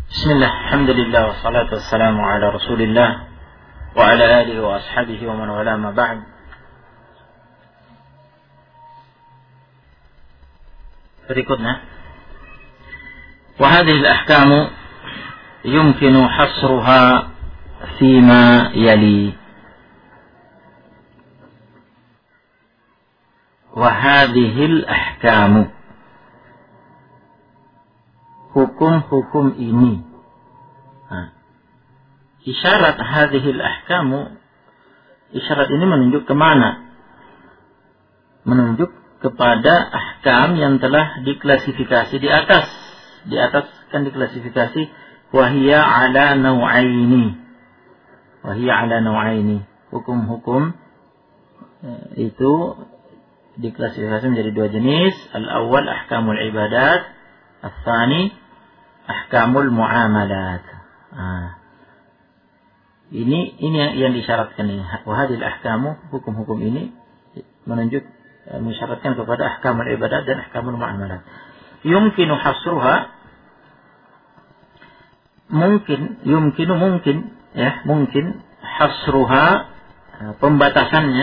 Bismillah, alhamdulillah, wassalatu wassalamu ala rasulillah wa ala alihi wa ashabihi wa man wala ma ba'd. Berikutnya, wa hadhihi al-ahkamu yumkinu hasruha fima yali. Wa hadhihi al-ahkamu, hukum-hukum ini. Isyarat hadhil ahkamu, isyarat ini menunjuk kemana? Menunjuk kepada ahkam yang telah diklasifikasi di atas. Di atas kan diklasifikasi wahiyya ala naw'aini. Wahiyya ala naw'aini. Hukum-hukum itu diklasifikasi menjadi dua jenis. Al-awwal ahkamul ibadat, al-thani ahkamul muamalat. Ini yang disyaratkan ini. Wahadil ahkamu, hukum-hukum ini menunjuk mensyaratkan kepada ahkamul ibadat dan ahkamul muamalat. Yumkinu hasruha, mungkin hasruha, pembatasannya,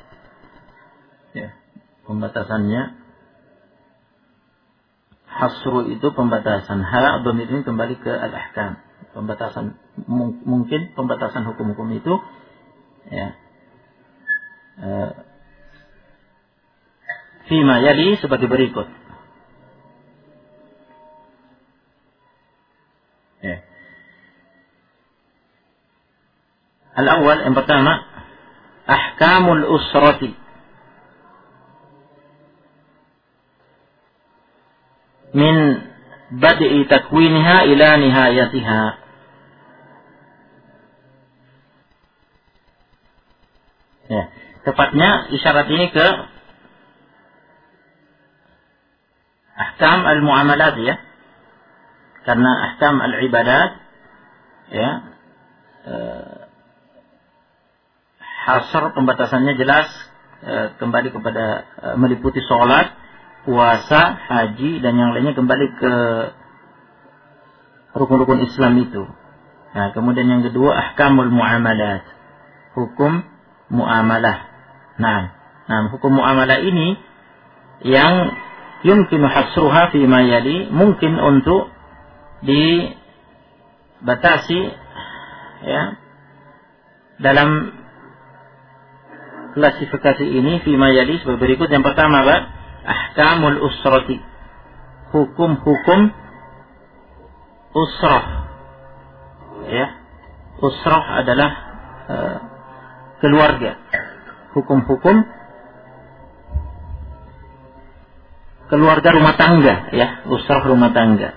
hasru itu pembatasan. Dhamir ini kembali ke al-ahkam. Pembatasan, mungkin pembatasan hukum-hukum itu fima yali sebagai berikut. Al-awwal, yang pertama, ahkamul usrati min bad'i takwiniha ila nihayatiha. Tepatnya isyarat ini ke ahkam al-muamalat, karena ahkam al-ibadat hasr pembatasannya jelas, kembali kepada meliputi sholat, puasa, haji dan yang lainnya, kembali ke rukun-rukun Islam itu. Kemudian yang kedua ahkamul muamalat, hukum muamalah. Hukum muamalah ini yang yumkinu hasruha fi ma yali, mungkin untuk dibatasi dalam klasifikasi ini fi ma yali sebagai berikut. Yang pertama, ahkamul usrati, hukum-hukum usrah. Usrah adalah keluarga. Hukum-hukum keluarga rumah tangga, usrah rumah tangga.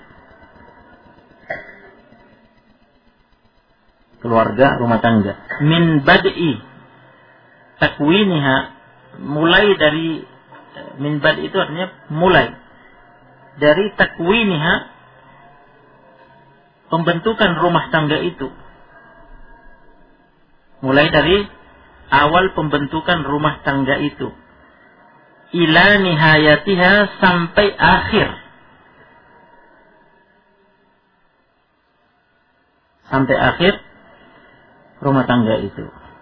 Keluarga rumah tangga. Min bad'i takwiniha, mulai dari, min bad' itu artinya mulai dari takwiniha, pembentukan rumah tangga itu. Mulai dari awal pembentukan rumah tangga itu, ila nihayatiha, sampai akhir. Sampai akhir rumah tangga itu.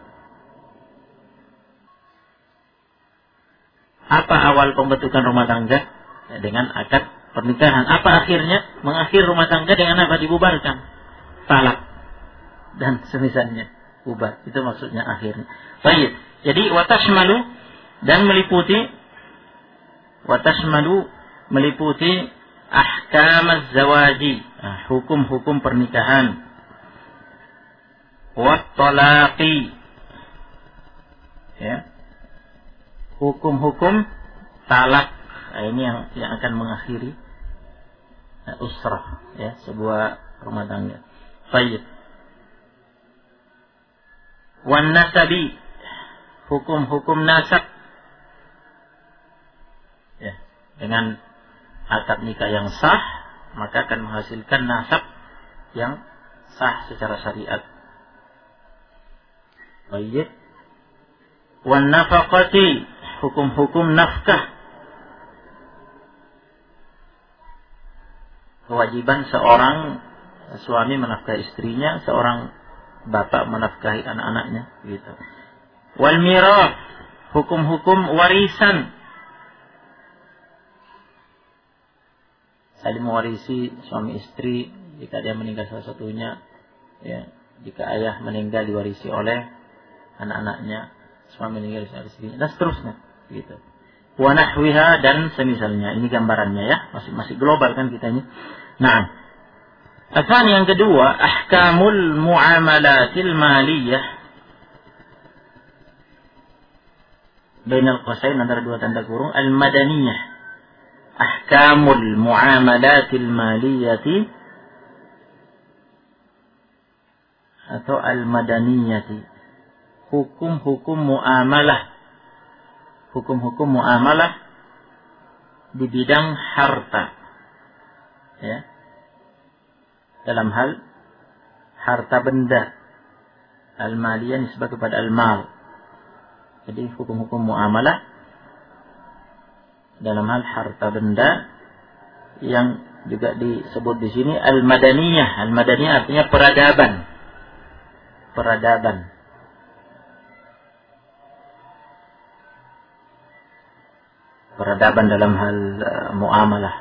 Apa awal pembentukan rumah tangga? Dengan akad pernikahan. Apa akhirnya? Mengakhir rumah tangga dengan apa? Dibubarkan. Talak dan semisalnya. Bubar. Itu maksudnya akhirnya. Baik. Jadi watashmalu, dan meliputi ahkam az-zawaji, hukum-hukum pernikahan. Wat talaqi, hukum-hukum talak. Ini yang akan mengakhiri usrah, sebuah rumah tangga. Baik. Wan nasabi, hukum-hukum nasab, dengan akad nikah yang sah maka akan menghasilkan nasab yang sah secara syariat. Baik. Wan nafaqati, hukum-hukum nafkah, kewajiban seorang suami menafkahi istrinya, seorang bapak menafkahi anak-anaknya, gitu. Wal mirath, hukum-hukum warisan. Saling mewarisi suami istri jika dia meninggal salah satunya, ya. Jika ayah meninggal diwarisi oleh anak-anaknya, suami meninggal oleh istrinya, dan seterusnya, gitu. Wa nahwiha, dan semisalnya. Ini gambarannya, ya. Masih global kan kita ini. Nah, asal yang kedua, ahkamul muamalatil maliyah. Bainal qasain, antara dua tanda kurung, al-madaniyah. Ahkamul muamalatil maliyati atau al-madaniyati. Hukum-hukum muamalah. Hukum-hukum muamalah di bidang harta. Ya. Dalam hal harta benda. Al-maliyah nisbah kepada al-mal. Jadi hukum-hukum muamalah dalam hal harta benda yang juga disebut di sini al-madaniyah. Al-madaniyah artinya peradaban. Peradaban. Peradaban dalam hal muamalah.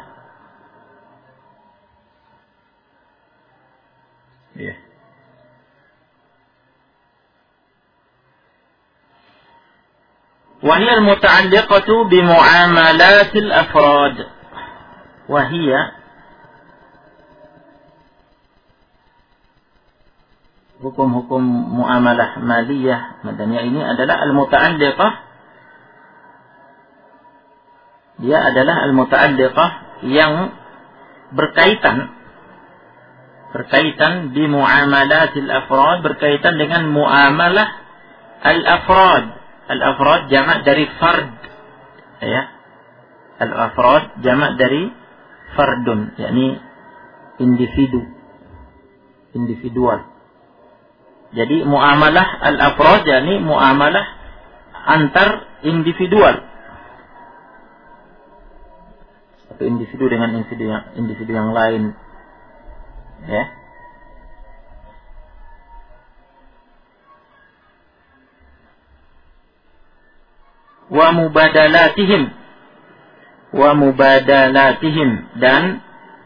Ya. وهي المتعلقة بمعاملات الأفراد. وهي hukum-hukum muamalah maliyah madaniyah ini adalah al-muta'alliqah. Dia adalah al-muta'alliqah yang berkaitan di muamalatil afrad, berkaitan dengan muamalah al-afrad. Al-afrad jamak dari fard, ya. Al-afrad jamak dari fardun, yakni individual. Jadi muamalah al-afrad yakni muamalah antar individual. Satu individu dengan individu yang lain, ya. Wa mubadalatihim, dan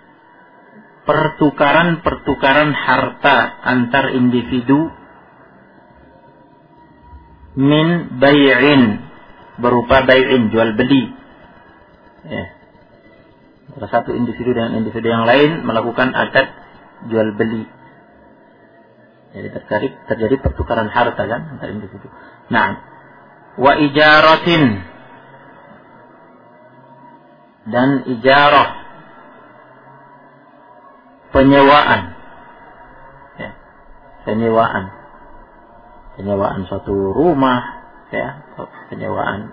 pertukaran harta antar individu, min bai'in, berupa bai'in, jual beli, ya. Antara satu individu dengan individu yang lain melakukan akad jual beli. Jadi terjadi pertukaran harta kan antar individu. Nah, wa ijaratin, dan ijarah, penyewaan, ya. Penyewaan suatu rumah, ya, penyewaan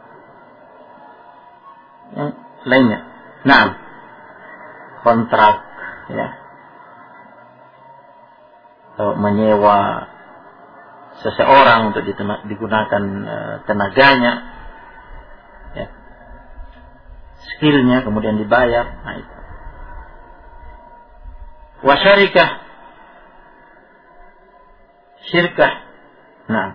yang lainnya. Nah, kontrak, ya, atau menyewa seseorang untuk digunakan tenaganya, ya, skillnya, kemudian dibayar. Nah, itu. Wa syirkah. Nah,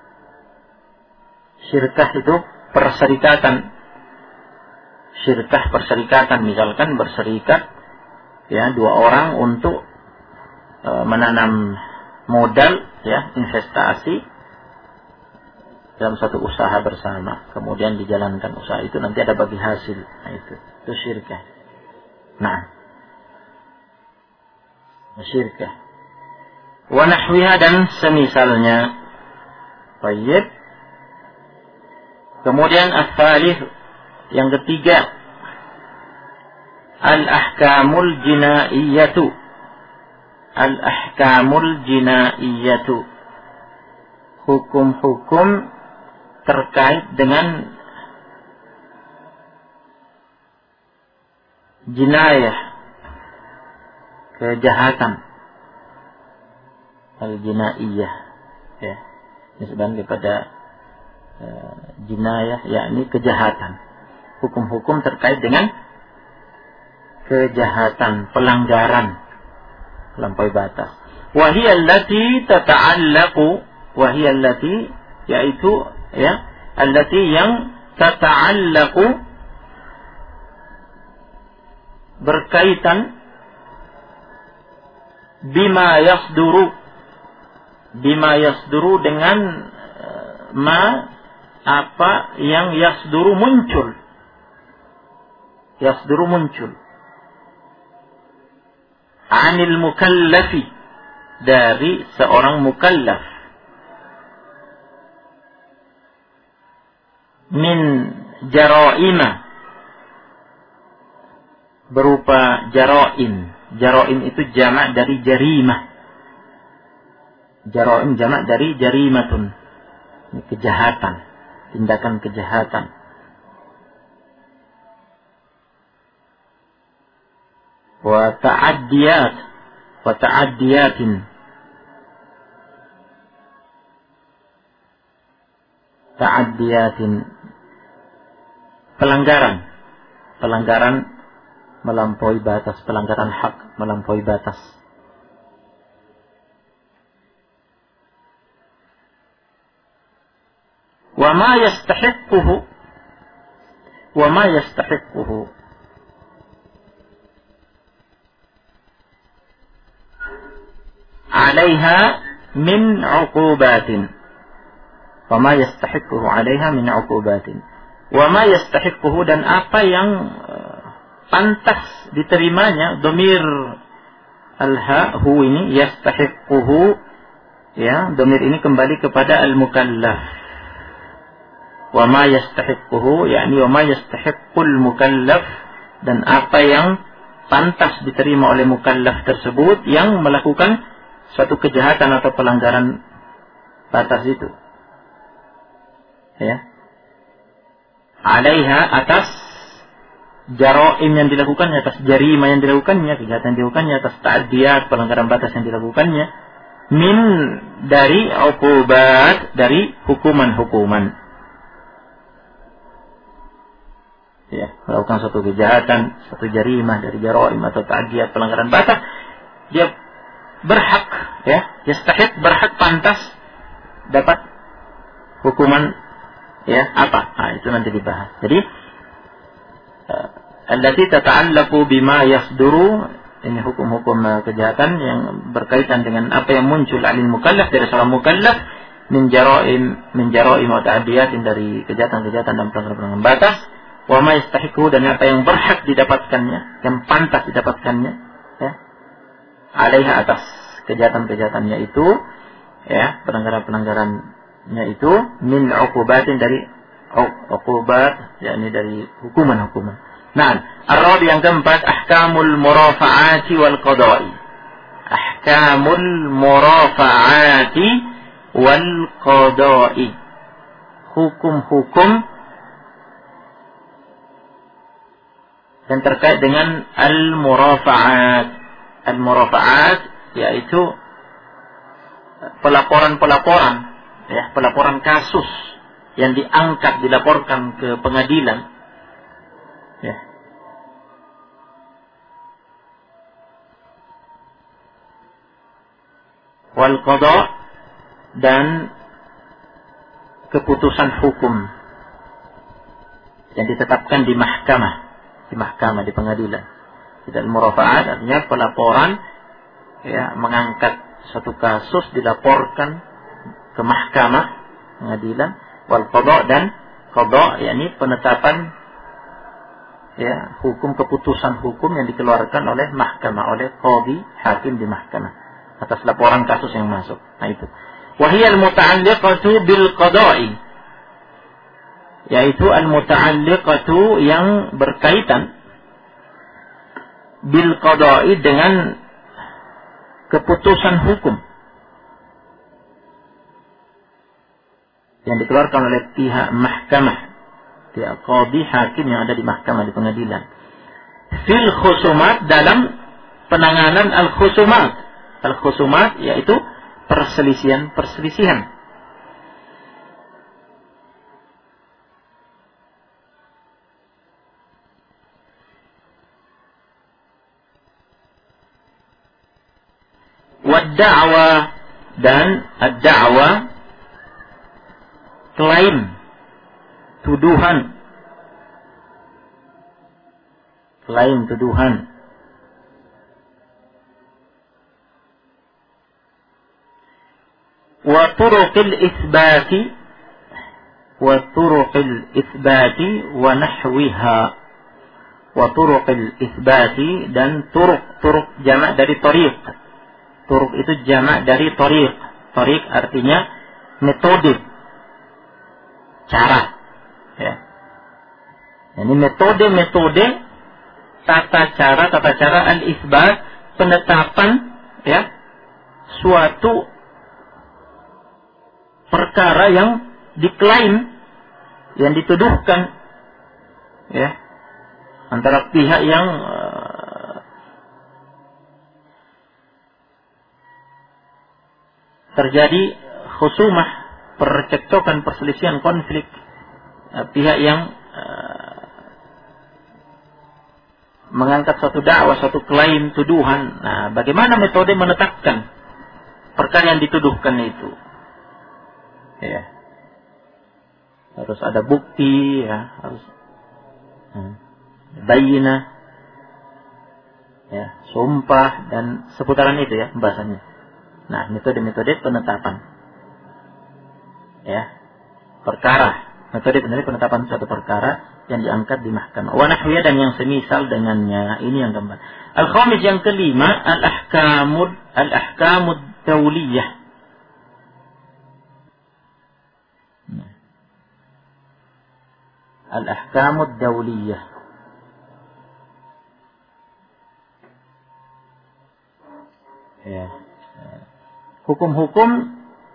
syirkah itu perserikatan. Perserikatan, misalkan berserikat, ya, dua orang untuk menanam modal, ya, investasi dalam satu usaha bersama, kemudian dijalankan usaha itu, nanti ada bagi hasil. Nah, itu syirkah. Nah, syirkah. Wa nahwiha, dan semisalnya. Baik. Kemudian as-salih, yang ketiga, al-ahkamul jinaiyatu. Al-ahkamul jinaiyatu, hukum-hukum terkait dengan jinayah, kejahatan. Al-jinaiyah, ya, disebut kepada jinayah, yakni kejahatan. Hukum-hukum terkait dengan kejahatan, pelanggaran melampaui batas. Wa hiya allati tata'allaqu, wa hiya allati, yaitu ya, allati yang tata'allaqu, berkaitan bima yasduru dengan apa yang yasduru muncul anil mukallafi, dari seorang mukallaf, min jaraima, berupa jaraim. Jaraim itu jamak dari jarimah. Jaraim jamak dari jarimatun. Ini kejahatan, tindakan kejahatan. Wa ta'addiyatin. Ta'addiyatin, pelanggaran melampaui batas, pelanggaran hak melampaui batas. Wa ma yastahiqquhu alaiha min 'uqubatin. Wa ma yastahiqquhu alaiha min 'uqubatin. Wa ma yastahiqquhu, dan apa yang pantas diterimanya. Dhamir al-ha, hu ini, yastahiqquhu, ya, dhamir ini kembali kepada al-mukallaf. Wa ma yastahiqquhu, yakni wa ma yastahiqqul mukallaf, dan apa yang pantas diterima oleh mukallaf tersebut yang melakukan suatu kejahatan atau pelanggaran batas itu. Ya. Alaiha, atas jaraim yang dilakukannya, atas jarima yang dilakukannya, kejahatan yang dilakukannya, atas ta'adiyat, pelanggaran batas yang dilakukannya, min, dari uqubat, dari hukuman-hukuman. Ya, melakukan suatu kejahatan, suatu jarimah dari jaraim atau ta'adiyat, pelanggaran batas, dia berhak, ya, yastahiq, berhak, pantas dapat hukuman, ya, apa? Nah, itu nanti dibahas. Jadi allati tata'allaqu bima yasduru, ini hukum-hukum kejahatan yang berkaitan dengan apa yang muncul alil mukallaf, dari seorang mukallaf, min jaraim wa ta'adiyatin, dari kejahatan-kejahatan dan pelanggaran batas, wa ma yastahiqu, dan apa yang berhak didapatkannya, yang pantas didapatkannya, ya, alaiha, atas kejahatan-kejahatannya itu, ya, pelanggaran-pelanggarannya itu, min uqubatin, dari uqubat, yakni dari hukuman-hukuman. Nah, ar-rabi yang keempat, ahkamul murafa'ati wal qada'i. Ahkamul murafa'ati wal qada'i. Hukum-hukum yang terkait dengan al-murafa'at. Al-murafa'at yaitu pelaporan-pelaporan, ya, pelaporan kasus yang diangkat, dilaporkan ke pengadilan, ya. Wal qada, dan keputusan hukum yang ditetapkan di mahkamah, di pengadilan. Tidak, murafa'at artinya pelaporan, ya, mengangkat satu kasus, dilaporkan ke mahkamah, pengadilan. Wal qada, dan qada, yakni penetapan, ya, hukum, keputusan hukum yang dikeluarkan oleh mahkamah, oleh qadhi, hakim di mahkamah atas laporan kasus yang masuk. Nah, itu. Wa hiya al-muta'alliqatu bil qada'i, yaitu al-muta'alliqatu, yang berkaitan, bil qada'i, dengan keputusan hukum yang dikeluarkan oleh pihak mahkamah, pihak qadhi, hakim yang ada di mahkamah, di pengadilan. Fil khusumat, dalam penanganan al-khusumat. Al-khusumat yaitu perselisihan. Wad-da'wa, dan ad-da'wa, klaim, tuduhan. Klaim, tuduhan. Wa turuqil isbati, wa turuqil isbati wa nahwiha. Wa turuqil isbati, dan turuq jamak dari tariq. Turuq itu jamak dari tariq. Tariq artinya metode, cara, ya. Ini metode, tata cara al-isbat, penetapan, ya, suatu perkara yang diklaim, yang dituduhkan, ya, antara pihak yang terjadi khusumah, percekcokan, perselisihan, konflik, pihak yang mengangkat suatu dakwah, suatu klaim, tuduhan. Nah, bagaimana metode menetapkan perkara yang dituduhkan itu? Ya, harus ada bukti, ya, harus bayyinah, ya, sumpah, dan seputaran itu, ya, bahasanya. Nah, metode-metode penetapan, ya, perkara, metode penetapan suatu perkara yang diangkat di mahkamah. Wa nahwiya, dan yang semisal dengannya. Ini yang keempat. Al-khamis, yang kelima, al-ahkamud dawliyah. Al-ahkamud dawliyah. Ya. Hukum-hukum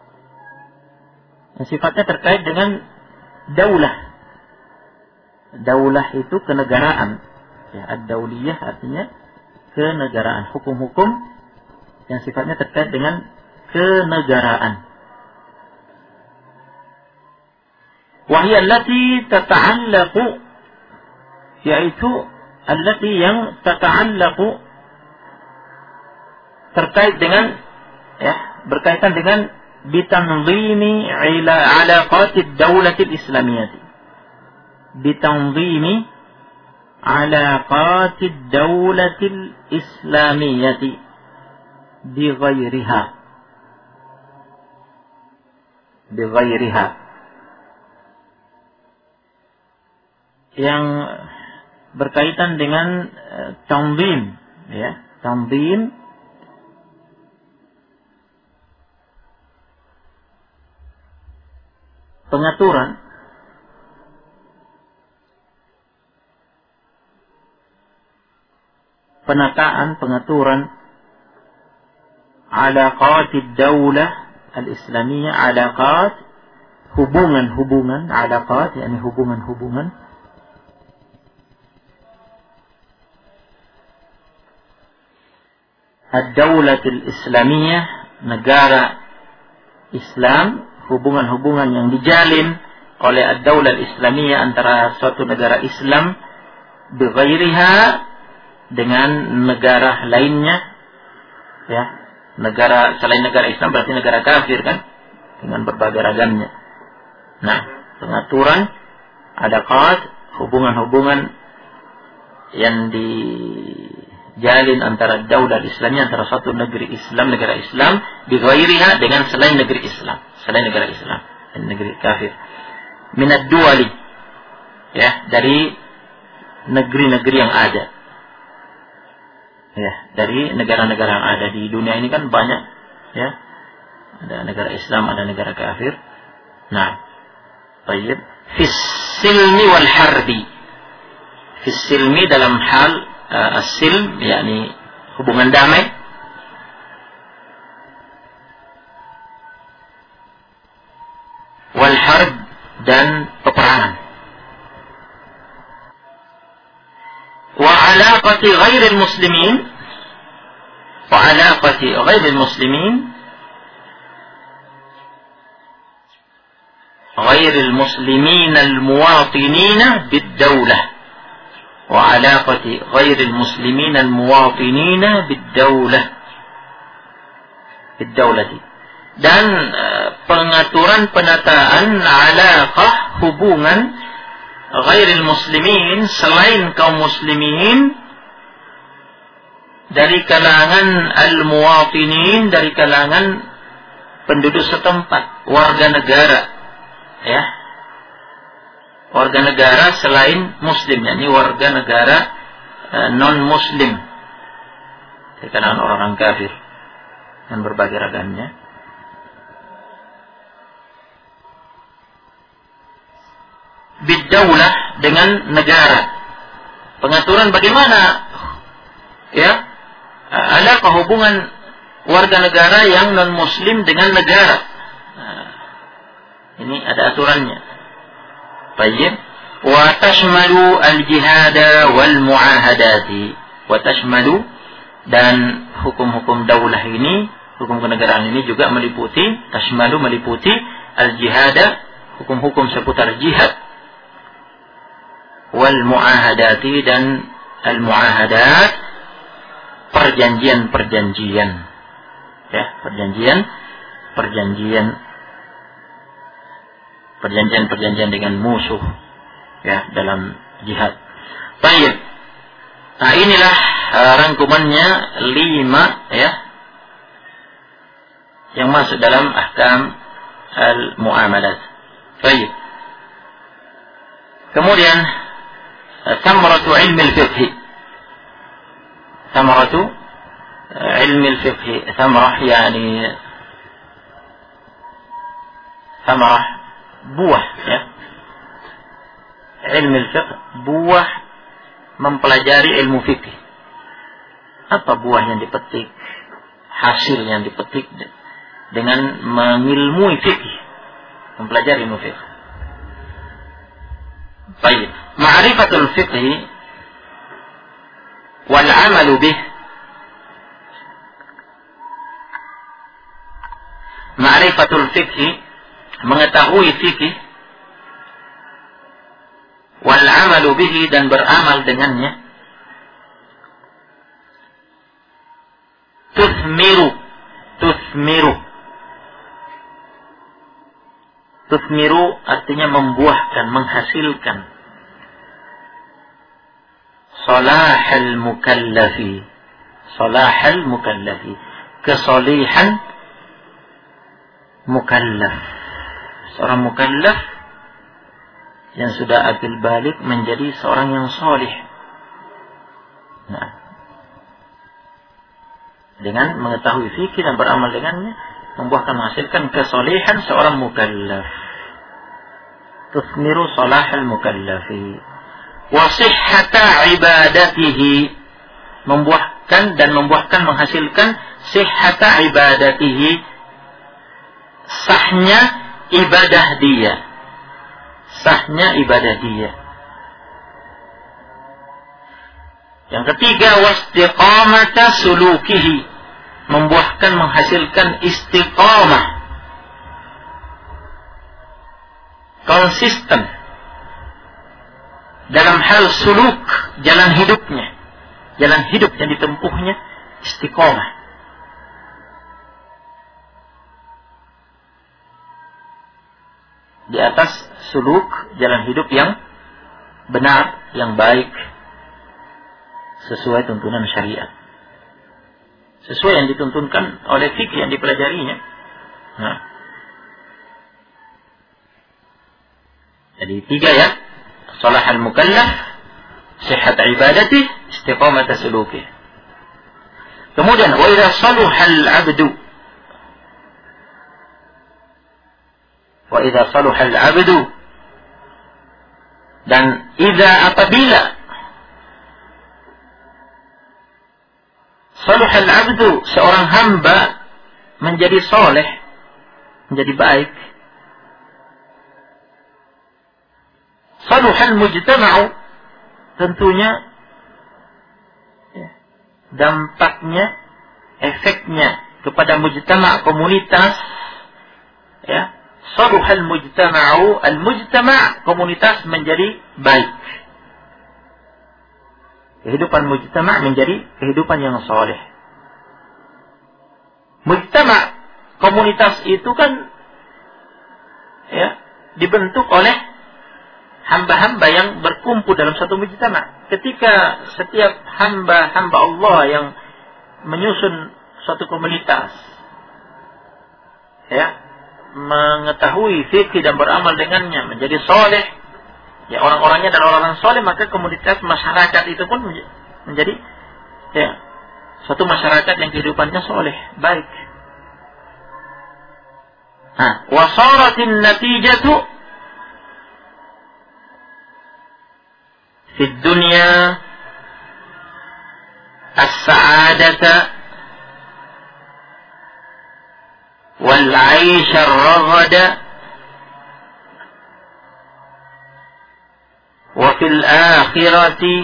yang sifatnya terkait dengan daulah. Daulah itu kenegaraan. Ya, ad-dawliyah artinya kenegaraan. Hukum-hukum yang sifatnya terkait dengan kenegaraan. Wahia allati tata'allaqu, yaitu allati yang tata'allaqu, terkait dengan, ya, berkaitan dengan bitanzimi alaqatid dawlatil islamiyyah. Bitanzimi alaqatid dawlatil islamiyyah bighairiha. Bighairiha. Yang berkaitan dengan tanzim, ya, tanzim, pengaturan, penataan, pengaturan alaqatid daulah al-islamiyah, alaqat, hubungan-hubungan, alaqat yakni hubungan-hubungan ad-daulatil islamiyah, negara Islam, hubungan-hubungan yang dijalin oleh ad-daulah islamiyah antara suatu negara Islam bighairiha, dengan negara lainnya, ya, negara selain negara Islam berarti negara kafir, kan, dengan berbagai ragamnya. Nah, pengaturan adaqat, hubungan-hubungan yang dijalin antara daulah Islamiyah, antara suatu negeri Islam, negara Islam, bighairiha, dengan selain negeri Islam, selain negara Islam, negeri kafir. Minad duwali, ya, dari negeri-negeri yang ada. Ya, dari negara-negara yang ada di dunia ini kan banyak, ya. Ada negara Islam, ada negara kafir. Nah, baik. Fis silmi wal harbi. Fis silmi dalam hal as-silm, yakni hubungan damai. Wal harb, dan peperangan. وعلاقة غير المسلمين وعلاقة غير المسلمين غير المسلمين المواطنين بالدولة وعلاقة غير المسلمين المواطنين بالدولة bid-daulati. Dan pengaturan penataan alaqah hubungan ghairil muslimin selain kaum muslimin dari kalangan al-muwatinin, dari kalangan penduduk setempat, warga negara, ya, warga negara selain muslim, yakni warga negara non muslim, dari kalangan orang kafir dan berbagai ragamnya. Bid-daulah, dengan negara. Pengaturan bagaimana, ya, alaqah hubungan warga negara yang non muslim dengan negara. Ini ada aturannya. Baik. Wa tashmalu al-jihada wal muahadati. Wa tashmalu, dan hukum-hukum daulah ini, hukum kenegaraan ini juga meliputi, tashmalu meliputi al-jihada, hukum-hukum seputar jihad, wal muahadati, dan al-muahadat, perjanjian-perjanjian, ya, perjanjian dengan musuh, ya, dalam jihad. Baik. Nah, inilah rangkumannya 5, ya, yang masuk dalam ahkam al-muamalat. Baik. Kemudian thamaratu ilmi al-fiqh. Thamaratu ilmi al-fiqh. Thamarah yani thamarah, buah, ya. Ilmu al-fiqh, buah mempelajari ilmu fikih. Apa buah yang dipetik, hasil yang dipetik dengan mengilmui fikih, mempelajari ilmu fikih. Baik, ma'rifatul fiqh wal 'amalu bih. Ma'rifatul fiqh, mengetahui fikih, wal 'amalu bihi, dan beramal dengannya. Tuthmiru artinya membuahkan, menghasilkan. Salahal mukallafi, kesolihan mukallaf. Seorang mukallaf yang sudah akil balik menjadi seorang yang solih. Nah, dengan mengetahui fikih dan beramal dengannya, membuahkan, menghasilkan kesolihan seorang mukallaf. Tuthmiru salahal mukallafi. Wa sihhata ibadatihi, membuahkan dan menghasilkan sihhata ibadatihi, sahnya ibadah dia. Sahnya ibadah dia. Yang ketiga, wastiqamata sulukihi, membuahkan, menghasilkan istiqamah, konsisten dalam hal suluk, jalan hidupnya, jalan hidup yang ditempuhnya istiqamah. Di atas suluk, jalan hidup yang benar, yang baik, sesuai tuntunan syariat, sesuai yang dituntunkan oleh fikih yang dipelajarinya. Nah, jadi 3, ya, salahal mukallaf, sihhat ibadati, istiqamat suluki. Kemudian wa idza saluhal 'abdu, wa idza saluhal 'abdu, dan idza, apabila saluhal 'abdu, seorang hamba menjadi soleh, menjadi baik. Saluhal mujtama'u, tentunya, ya, dampaknya, efeknya kepada mujtama', komunitas, ya. Saluhal mujtama'u, al-mujtama', komunitas menjadi baik. Kehidupan mujtama' menjadi kehidupan yang soleh. Mujtama, komunitas itu kan ya dibentuk oleh hamba-hamba yang berkumpul dalam satu mujtama. Ketika setiap hamba-hamba Allah yang menyusun suatu komunitas ya mengetahui fikih dan beramal dengannya, menjadi soleh, ya orang-orangnya adalah orang-orang soleh, maka komunitas masyarakat itu pun menjadi ya suatu masyarakat yang kehidupannya soleh, baik. Wasaratin natijatu fid dunya as-sa'adata wal 'aisha ar-raghada wa fil akhirati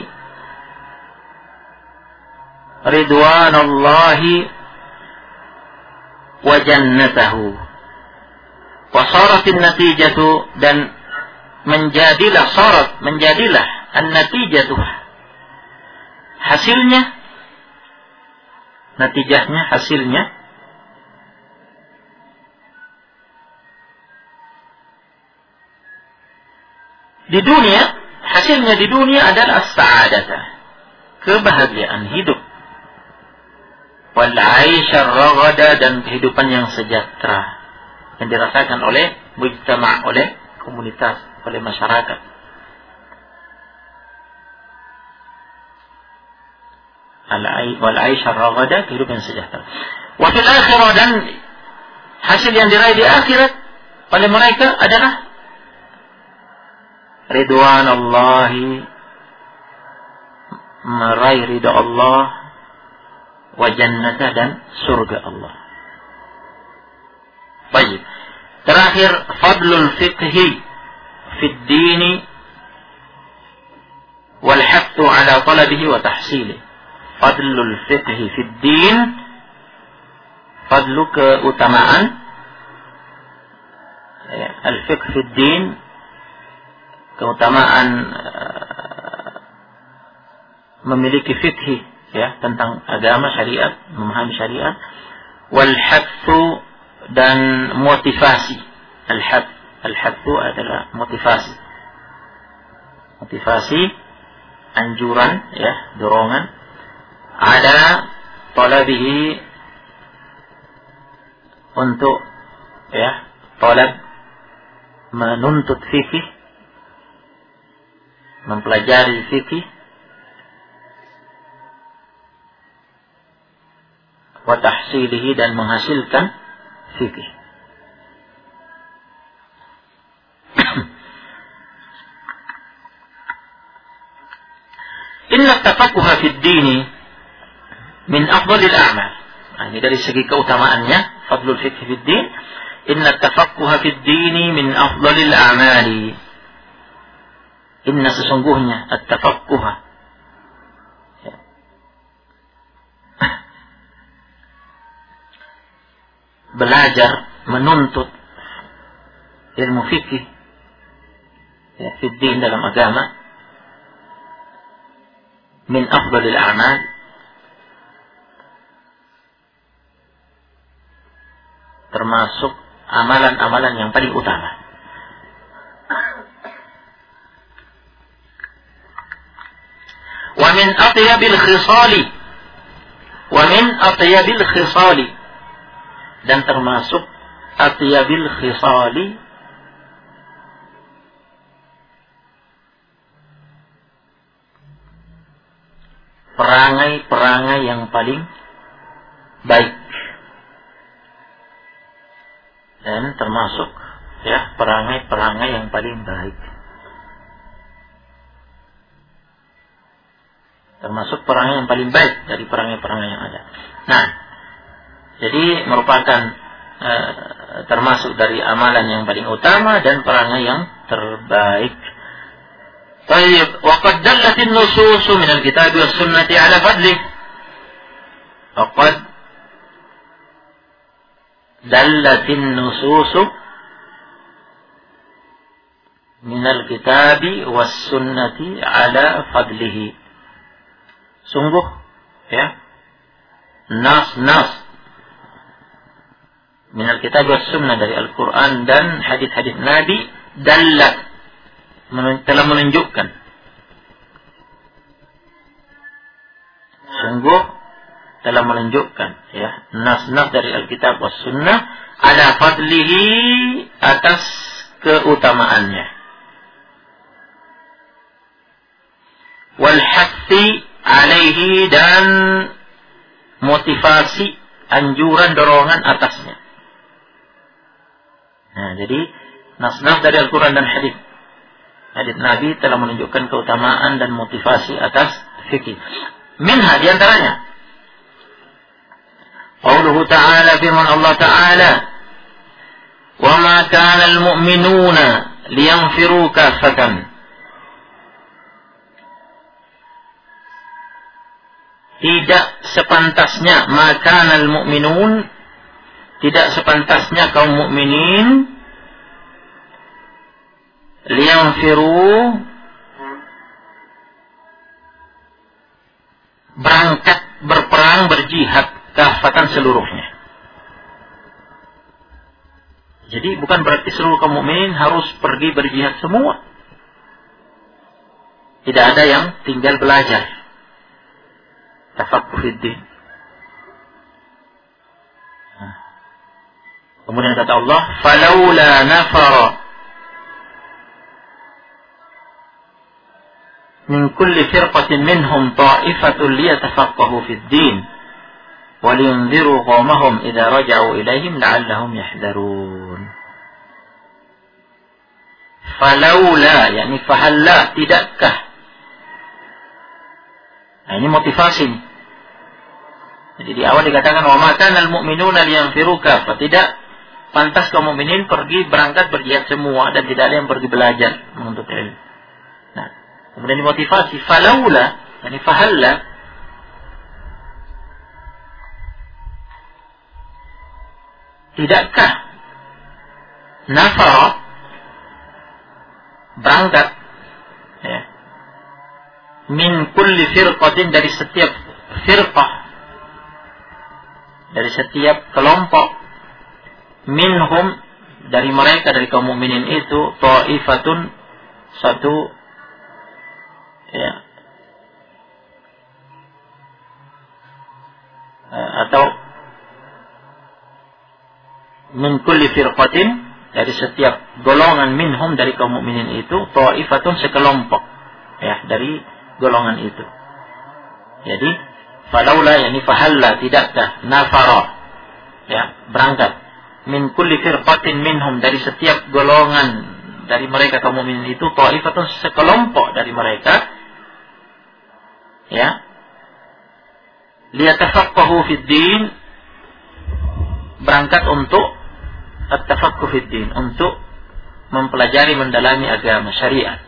ridwanallahi wa jannatahu. Wasaratin natijatu, dan menjadilah an-natijatu, hasilnya, natijahnya, hasilnya di dunia, hasilnya di dunia adalah as-sa'adata, kebahagiaan hidup, wal 'aisha ar-raghada, dan kehidupan yang sejahtera yang dirasakan oleh mujtama', oleh komunitas, oleh masyarakat. Wal 'aisha ar-raghada, kehidupan yang sejahtera. Wa fil akhirah, dan hasil yang diraih di akhirat oleh mereka adalah ridwanallahi, meraih ridha Allah, wa jannata, dan surga Allah. Baik. Terakhir, fadlul fiqhi fid dini wal hattu ala talabihi wa tahsilihi. Fadlul fiqhi fid din, fadlu, keutamaan, al-fiqh fid din, keutamaan memiliki fikih ya tentang agama, syariat, memahami syariat. Wal hattu, dan motivasi. Al-hattu adalah motivasi, anjuran ya, dorongan, ada talabihi, untuk ya talab, menuntut fikih, mempelajari fikih, wa tahsilihi, dan menghasilkan fikih. Inna tafaqquha fid dini min afdalil a'mal. Ini dari segi keutamaannya, fadlul fiqh fid din. Inna tafaqquha fid dini min afdalil a'mali. Inna, sesungguhnya, at-tafaqquha, belajar, menuntut ilmu fikih ya, fid din, dalam agama, min afdalil a'mal, termasuk amalan-amalan yang paling utama. Wa min atyabil khisali, dan termasuk atyabil khisali, perangai-perangai yang paling baik, dan termasuk ya perangai-perangai yang paling baik, termasuk perangai yang paling baik dari perangai-perangai yang ada. Nah, jadi merupakan termasuk dari amalan yang paling utama dan perangai yang terbaik. Baik, wa qad dallatin nusus min al-kitab was sunnati ala fadlih. Wa qad dallatin nusus min al-kitab was sunnati ala fadlihi. Sungguh ya, nas-nas minal kitab was sunnah, dari Al-Quran dan hadis-hadis Nabi, dallat, telah menunjukkan, sungguh telah menunjukkan, ya, nas-nas dari Alkitab was sunnah ala fadlihi, atas keutamaannya, wal hathi alaihi, dan motivasi, anjuran, dorongan atasnya. Nah, jadi nas-nas dari Al-Quran dan hadis Nabi telah menunjukkan keutamaan dan motivasi atas fikih. Minha, diantaranya qauluhu ta'ala, firman Allah Ta'ala, wa ma kana al-mu'minuna liyanfiru kaffatan. Tidak sepantasnya, maka al-mu'minun, tidak sepantasnya kaum mukminin, liyanfiru, berangkat berperang, berjihad, kafatan, seluruhnya. Jadi bukan berarti seluruh kaum mukminin harus pergi berjihad semua. Tidak ada yang tinggal belajar. Tafaqquh fid-din. Kemudian kata Allah, falaula nafara min kulli firqatin minhum ta'ifatun liyatafaqahu fid-din wa liyunziru qaumahum idza raja'u ilaihim la'allahum yahdharun. Falaula, yakni fahalla, tidakkah. Nah, ini motivasi. Jadi di awal dikatakan wa ma kana al-mu'minuna liyanfiru kaffah, tidak pantas kaum mukminin pergi berangkat berjihad semua, dan tidak ada yang pergi belajar menuntut ilmu. Nah, kemudian dimotivasi falaula, yani fahalla, tidakkah nafara, berangkat, ya, min kulli firqatin, dari setiap firqah, dari setiap kelompok, minhum, dari mereka, dari kaum mukminin itu, ta'ifatun, satu, ya, atau min kulli firqatin, dari setiap golongan, minhum, dari kaum mukminin itu, ta'ifatun, sekelompok, ya, dari golongan itu. Jadi falaula, yani fahalla, tidakkah, nafara, ya, berangkat, min kulli firqatin minhum, dari setiap golongan dari mereka kaum mukminin itu, ta'ifatun, sekelompok dari mereka, ya, liyatafaqahu fid-din, berangkat untuk at-tafaqquh fid-din, untuk mempelajari, mendalami agama syariat.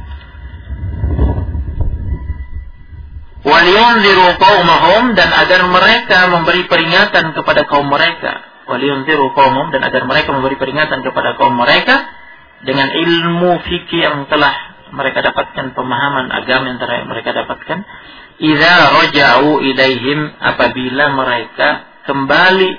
Waliyunziru qaumahum, dan agar mereka memberi peringatan kepada kaum mereka. Waliyunziru qaumahum, dan agar mereka memberi peringatan kepada kaum mereka dengan ilmu fikih yang telah mereka dapatkan, pemahaman agama yang telah mereka dapatkan. Idza raja'u ilaihim, apabila mereka kembali,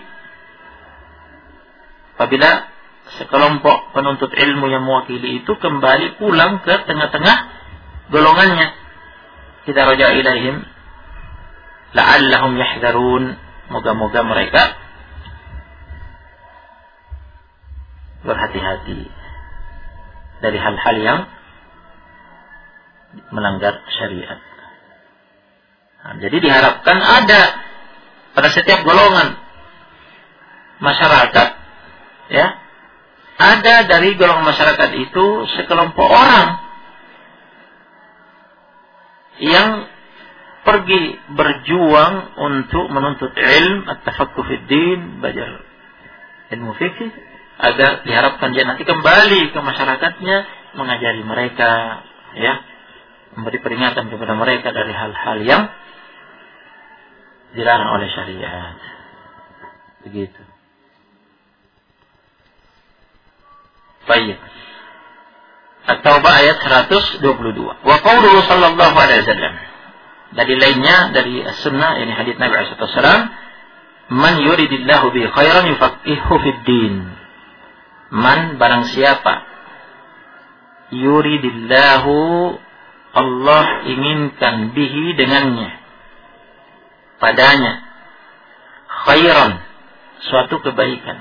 apabila sekelompok penuntut ilmu yang mewakili itu kembali pulang ke tengah-tengah golongannya. Idza raja'u ilaihim la'allahum yahdharun, moga-moga mereka berhati-hati dari hal-hal yang melanggar syariat. Nah, jadi diharapkan ada pada setiap golongan masyarakat, ya, ada dari golongan masyarakat itu sekelompok orang yang pergi berjuang untuk menuntut ilmu, at-tafaqquh fid-din, belajar ilmu fikih, agar diharapkan dia nanti kembali ke masyarakatnya, mengajari mereka, ya, memberi peringatan kepada mereka dari hal-hal yang dilarang oleh syariat. Begitu. Baik. At-Taubah ayat 122. Wa qauluhu sallallahu alaihi wasallam. Dari lainnya dari as-sunnah, ini hadits Nabi sallallahu alaihi wasallam, Man yuridillahu bi khairan yufaqihu fid din. Man barang siapa yuridillahu Allah inginkan bihi dengannya padanya khairan suatu kebaikan.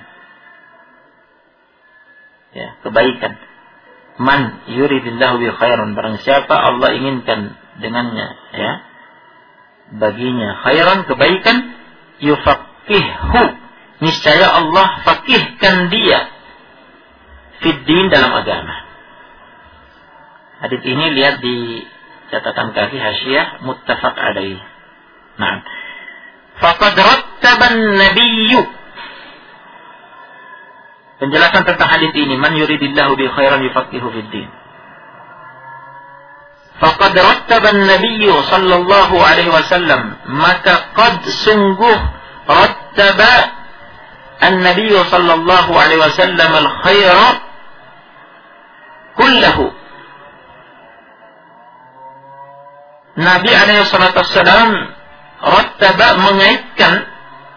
Ya, kebaikan. Man yuridillahu bi khairan barang siapa Allah inginkan dengannya ya baginya khairan kebaikan yufaqihu niscaya Allah faqihkan dia fid din dalam agama. Hadis ini lihat di catatan kaki Hasyiyah muttafaq alaih. Nah, faqad rattaban nabiyyu. Penjelasan tentang hadis ini, man yuridillahu bi khairan yufaqihu fid din. Faqad rattaban nabiyyu sallallahu alaihi wasallam, maka qad sungguh rattaba an-nabiyyu sallallahu alaihi wasallam al-khaira kullahu. Nabi alaihi salatu wassalam rattaba mengaitkan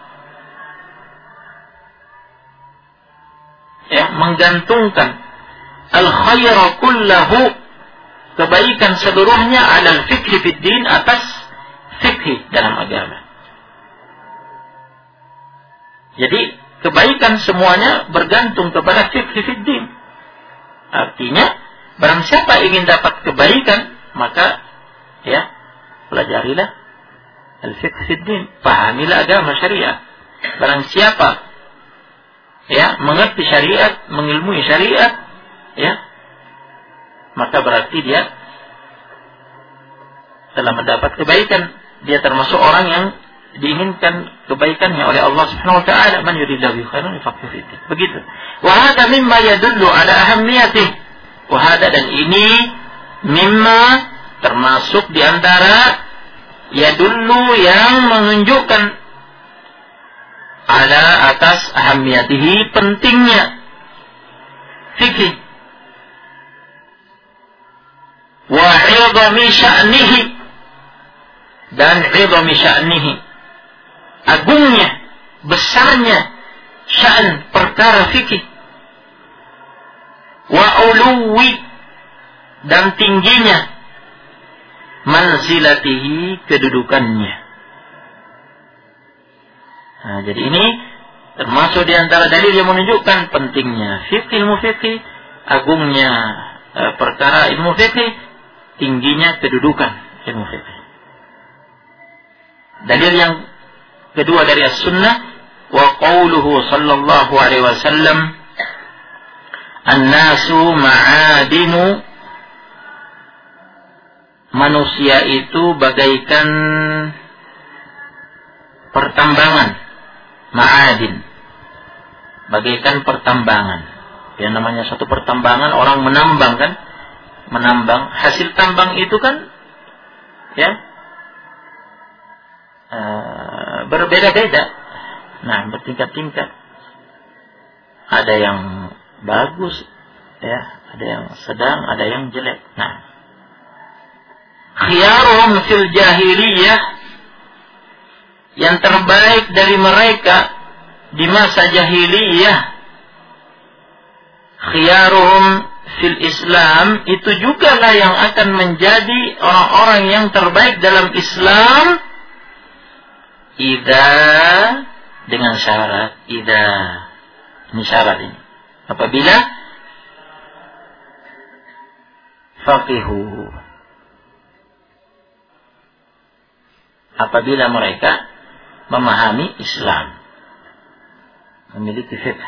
ya menggantungkan al-khaira kullahu kebaikan seluruhnya alal fikhi fid din atas fikhi dalam agama. Jadi kebaikan semuanya bergantung kepada fikhi fid din. Artinya barang siapa ingin dapat kebaikan maka ya pelajarilah al-fikhi fid din, pahamilah agama syariat. Barang siapa ya mengerti syariat, mengilmui syariat ya maka berarti dia telah mendapat kebaikan. Dia termasuk orang yang diinginkan kebaikannya oleh Allah Subhanahu wa taala. Man yuridillahu bi khairin yufaqihu fid din. Begitu. Wa hadha mimma yadullu ala ahammiyatih. Wa hadha dan ini mimma termasuk di antara yadullu yang menunjukkan ala atas ahammiyatihi pentingnya fikih wa 'idhami sya'nihi dan 'idhami sya'nihi agungnya besarnya sya'an perkara fikih wa uluwi dan tingginya manzilatihi kedudukannya. Nah, jadi ini termasuk di antara dalil yang menunjukkan pentingnya ilmu fikih, agungnya perkara ilmu fikih, tingginya kedudukan ilmu fikih. Dalil yang kedua dari as-sunnah wa qauluhu sallallahu alaihi wasallam an-nasu ma'adinu, manusia itu bagaikan pertambangan, ma'adin, bagaikan pertambangan. Yang namanya satu pertambangan, orang menambang kan, menambang hasil tambang itu kan ya berbeda-beda. Nah, bertingkat-tingkat. Ada yang bagus ya, ada yang sedang, ada yang jelek. Nah, khiyaruhum fil jahiliyah, yang terbaik dari mereka di masa jahiliyah, khiyaruhum fil Islam, itu juga lah yang akan menjadi orang-orang yang terbaik dalam Islam, idza, dengan syarat idza. Ini syarat ini. Apabila faqihu, apabila mereka memahami Islam, memiliki fiqh.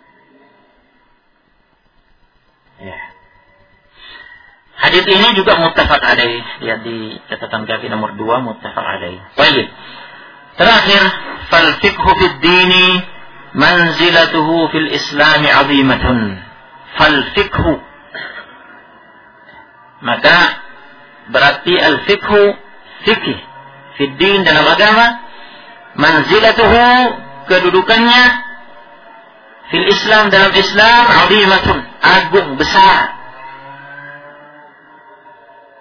Ya. Hadis ini juga muttafaq alaih. Lihat di catatan kaki nomor 2, muttafaq alaih. Baik. Terakhir, fal fiqhu fid dini manzilatuhu fil Islam 'azimatun. Fal fiqhu, maka berarti al fiqhu fikih fid din dalam agama, manzilatuhu kedudukannya fil Islam dalam Islam 'azimatun, agung, besar.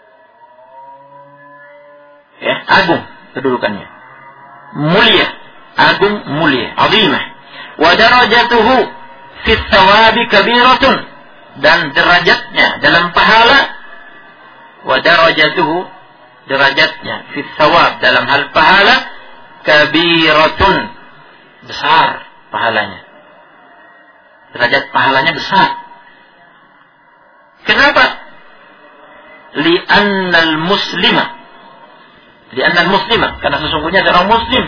Ya, agung kedudukannya, mulia, agung, mulia, azimah. Wa darajatuhu fit thawabi kabiratun, dan derajatnya dalam pahala, wa darajatuhu, derajatnya fit thawab, dalam hal pahala, kabiratun, besar pahalanya. Derajat pahalanya besar. Kenapa? Li'annal muslima, karena sesungguhnya seorang muslim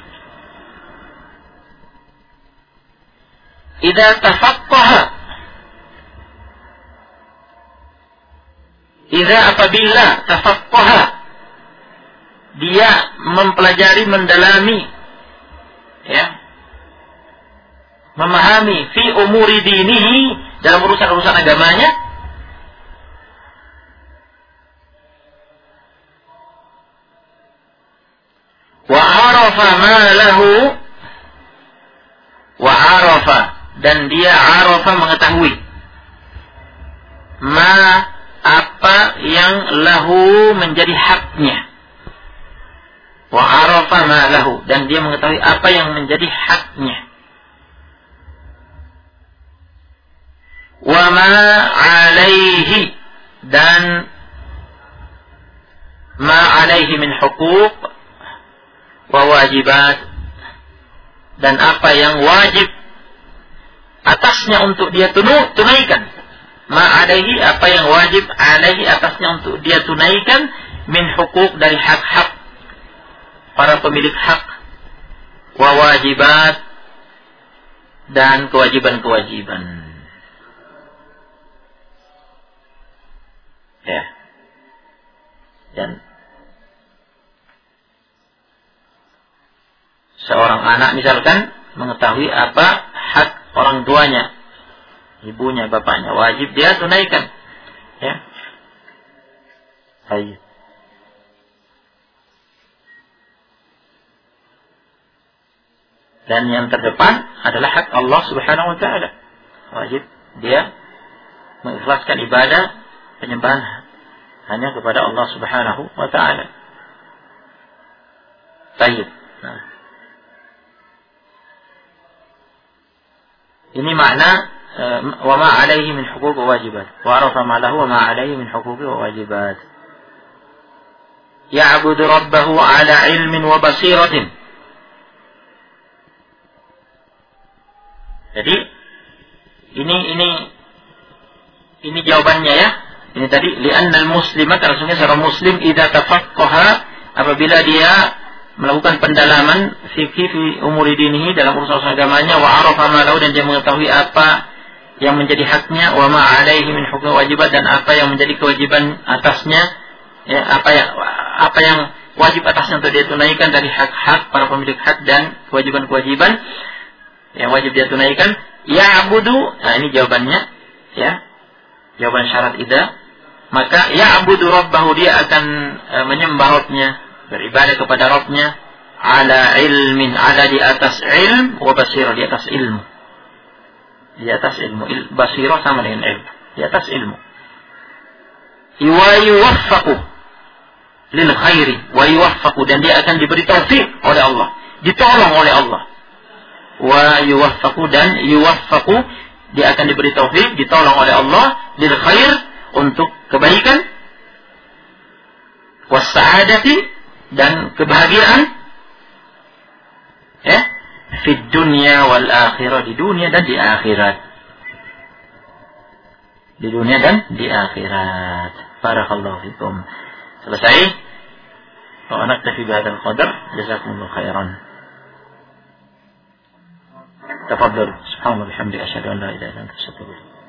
idza apabila tafaqqaha, dia mempelajari, mendalami, ya, memahami fi umuri dinihi, dalam urusan-urusan agamanya, wa arafa, dan dia arafa, mengetahui, apa yang lahu, menjadi haknya, wa arafa ma lahu, dan dia mengetahui apa yang menjadi haknya, wa ma alaihi, dan ma alaihi min huquq wa wajibat, dan apa yang wajib atasnya untuk dia tunaikan, ma alaihi, apa yang wajib alaihi, atasnya untuk dia tunaikan, min huquq, dari hak-hak para pemilik hak, wa wajibat, dan kewajiban-kewajiban. Ya. Dan seorang anak misalkan mengetahui apa hak orang tuanya, ibunya, bapaknya, wajib dia tunaikan. Ya. Baik. Dan yang terdepan adalah hak Allah Subhanahu wa taala. Wajib dia mengikhlaskan ibadah, penyembahan hanya kepada Allah Subhanahu wa taala. Baik. Nah. Ini makna wa ma alaihi min huquq wa wajibat. Wa arafa ma lahu wa ma alaihi min huquq wa wajibat. Ya'budu rabbahu ala ilmin wa basiratin. Jadi ini jawabannya, ya. Ini tadi li'annal muslima, karena sesungguhnya seorang muslim idza tafaqqaha, apabila dia melakukan pendalaman fikih fi umuri dinihi, dalam urusan agamanya, wa arafa ma lahu, dan dia mengetahui apa yang menjadi haknya, wa ma alaihi min huquq wajibat, dan apa yang menjadi kewajiban atasnya, ya, apa yang wajib atasnya untuk dia tunaikan dari hak-hak para pemilik hak dan kewajiban-kewajiban yang wajib dia tunaikan. Ya'budu, nah ini jawabannya, ya, jawaban syarat idza, maka ya'budu rabbahu, dia akan menyembah Rabbnya, beribadah kepada Rabbnya, ala ilmin, ada di atas ilm, wa basirah, di atas ilmu, di atas ilmu, basirah sama dengan ilmu, di atas ilmu. Wa yuwaffaqu lil khairi, wa yuwaffaqu, dan dia akan diberi taufik oleh Allah, ditolong oleh Allah. Wa yuwaffaqu, dan yuwaffaqu, dia akan diberi taufik, ditolong oleh Allah, lil khair, untuk kebaikan, was sa'adati, dan kebahagiaan, ya, fid dunya wal akhirah, di dunia dan di akhirat, di dunia dan di akhirat. Barakallahu fikum. Selesai. Wa naktafi bihadzal qadar. Jazakumullahu khairan. Tafadhal. Subhanallah bihamdihi, asyhadu an la ilaha illa anta, astaghfiruka.